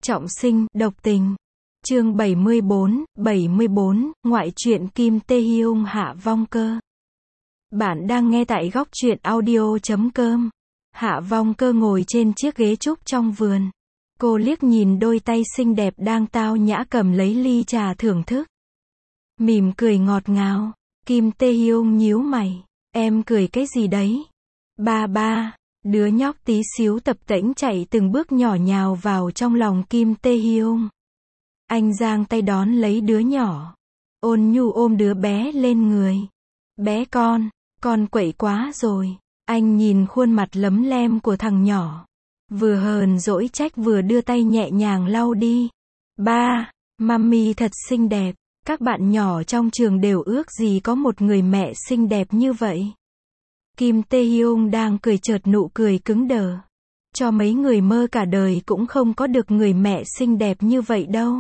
Trọng sinh, độc tình. Chương 74, ngoại truyện Kim Tae Hyung Hạ Vong Cơ. Bạn đang nghe tại góc truyện audio.com. Hạ Vong Cơ ngồi trên chiếc ghế trúc trong vườn. Cô liếc nhìn đôi tay xinh đẹp đang tao nhã cầm lấy ly trà thưởng thức. Mỉm cười ngọt ngào. Kim Tae Hyung nhíu mày. Em cười cái gì đấy? Ba. Đứa nhóc tí xíu tập tễnh chạy từng bước nhỏ nhào vào trong lòng Kim Tae Hyung. Anh giang tay đón lấy đứa nhỏ. Ôn nhu ôm đứa bé lên người. Bé con quậy quá rồi. Anh nhìn khuôn mặt lấm lem của thằng nhỏ. Vừa hờn dỗi trách vừa đưa tay nhẹ nhàng lau đi. Ba, mami thật xinh đẹp. Các bạn nhỏ trong trường đều ước gì có một người mẹ xinh đẹp như vậy. Kim Tae Hyung đang cười chợt nụ cười cứng đờ. Cho mấy người mơ cả đời cũng không có được người mẹ xinh đẹp như vậy đâu.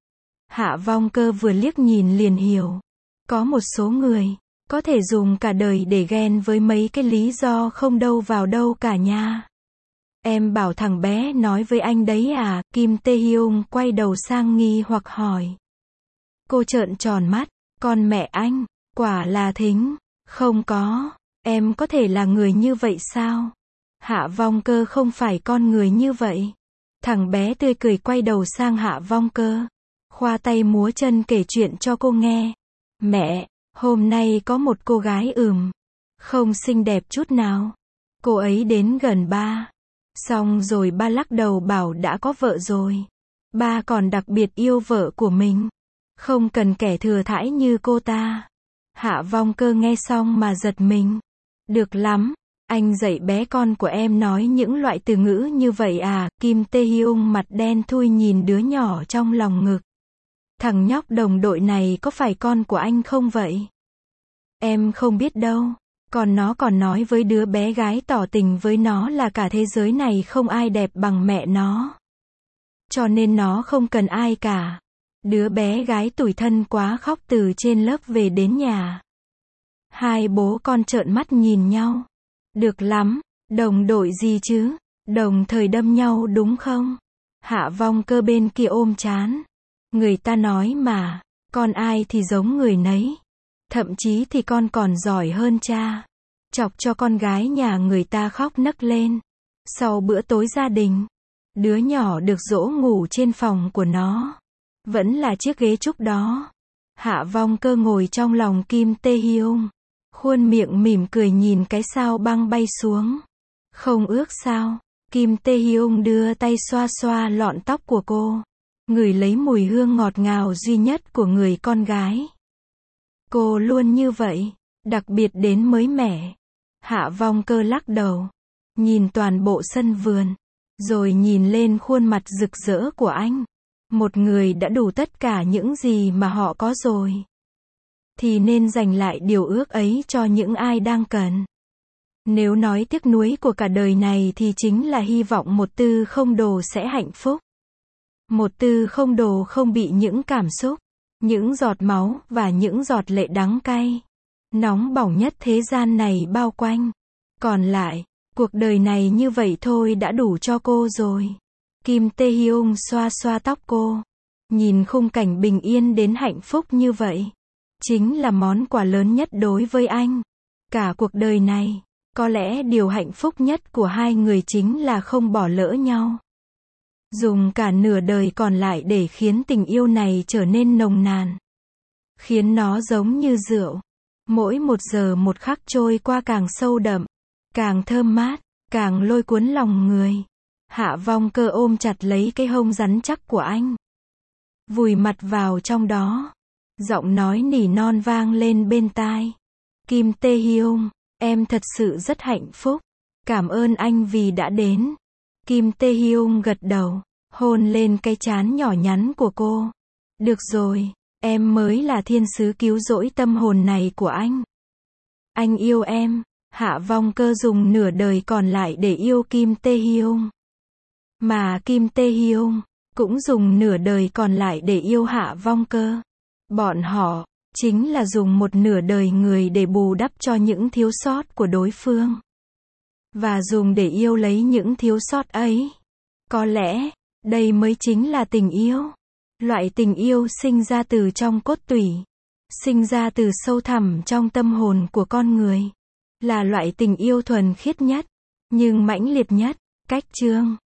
Hạ Vong Cơ vừa liếc nhìn liền hiểu. Có một số người có thể dùng cả đời để ghen với mấy cái lý do không đâu vào đâu cả nha. Em bảo thằng bé nói với anh đấy à? Kim Tae Hyung quay đầu sang nghi hoặc hỏi. Cô trợn tròn mắt. Con mẹ anh, quả là thính. Không có. Em có thể là người như vậy sao? Hạ Vong Cơ không phải con người như vậy. Thằng bé tươi cười quay đầu sang Hạ Vong Cơ. Khoa tay múa chân kể chuyện cho cô nghe. Mẹ, hôm nay có một cô gái không xinh đẹp chút nào. Cô ấy đến gần ba. Xong rồi ba lắc đầu bảo đã có vợ rồi. Ba còn đặc biệt yêu vợ của mình. Không cần kẻ thừa thãi như cô ta. Hạ Vong Cơ nghe xong mà giật mình. Được lắm, anh dạy bé con của em nói những loại từ ngữ như vậy à? Kim Tae Hyung mặt đen thui nhìn đứa nhỏ trong lòng ngực. Thằng nhóc đồng đội này có phải con của anh không vậy? Em không biết đâu. Còn nó còn nói với đứa bé gái tỏ tình với nó là cả thế giới này không ai đẹp bằng mẹ nó. Cho nên nó không cần ai cả. Đứa bé gái tủi thân quá khóc từ trên lớp về đến nhà. Hai bố con trợn mắt nhìn nhau. Được lắm, đồng đội gì chứ? Đồng thời đâm nhau đúng không? Hạ Vong Cơ bên kia ôm trán. Người ta nói mà, con ai thì giống người nấy. Thậm chí thì con còn giỏi hơn cha. Chọc cho con gái nhà người ta khóc nấc lên. Sau bữa tối gia đình, đứa nhỏ được dỗ ngủ trên phòng của nó. Vẫn là chiếc ghế trúc đó. Hạ Vong Cơ ngồi trong lòng Kim Tae Hyung. Khuôn miệng mỉm cười nhìn cái sao băng bay xuống. Không ước sao? Kim Tae Hyung đưa tay xoa xoa lọn tóc của cô. Ngửi lấy mùi hương ngọt ngào duy nhất của người con gái. Cô luôn như vậy, đặc biệt đến mới mẻ. Hạ Vong Cơ lắc đầu. Nhìn toàn bộ sân vườn. Rồi nhìn lên khuôn mặt rực rỡ của anh. Một người đã đủ tất cả những gì mà họ có rồi. Thì nên dành lại điều ước ấy cho những ai đang cần. Nếu nói tiếc nuối của cả đời này thì chính là hy vọng một tư không đồ sẽ hạnh phúc. Một tư không đồ không bị những cảm xúc, những giọt máu và những giọt lệ đắng cay, nóng bỏng nhất thế gian này bao quanh. Còn lại, cuộc đời này như vậy thôi đã đủ cho cô rồi. Kim Tae Hyung xoa xoa tóc cô. Nhìn khung cảnh bình yên đến hạnh phúc như vậy. Chính là món quà lớn nhất đối với anh. Cả cuộc đời này, có lẽ điều hạnh phúc nhất của hai người chính là không bỏ lỡ nhau. Dùng cả nửa đời còn lại để khiến tình yêu này trở nên nồng nàn. Khiến nó giống như rượu. Mỗi một giờ một khắc trôi qua càng sâu đậm, càng thơm mát, càng lôi cuốn lòng người. Hạ Vong Cơ ôm chặt lấy cái hông rắn chắc của anh. Vùi mặt vào trong đó. Giọng nói nỉ non vang lên bên tai. Kim Tae Hyung, em thật sự rất hạnh phúc. Cảm ơn anh vì đã đến. Kim Tae Hyung gật đầu, hôn lên cái trán nhỏ nhắn của cô. Được rồi, em mới là thiên sứ cứu rỗi tâm hồn này của anh. Anh yêu em. Hạ Vong Cơ dùng nửa đời còn lại để yêu Kim Tae Hyung. Mà Kim Tae Hyung cũng dùng nửa đời còn lại để yêu Hạ Vong Cơ. Bọn họ chính là dùng một nửa đời người để bù đắp cho những thiếu sót của đối phương. Và dùng để yêu lấy những thiếu sót ấy. Có lẽ Đây mới chính là tình yêu. Loại tình yêu sinh ra từ trong cốt tủy, sinh ra từ sâu thẳm trong tâm hồn của con người. Là loại tình yêu thuần khiết nhất, nhưng mãnh liệt nhất. Cách chương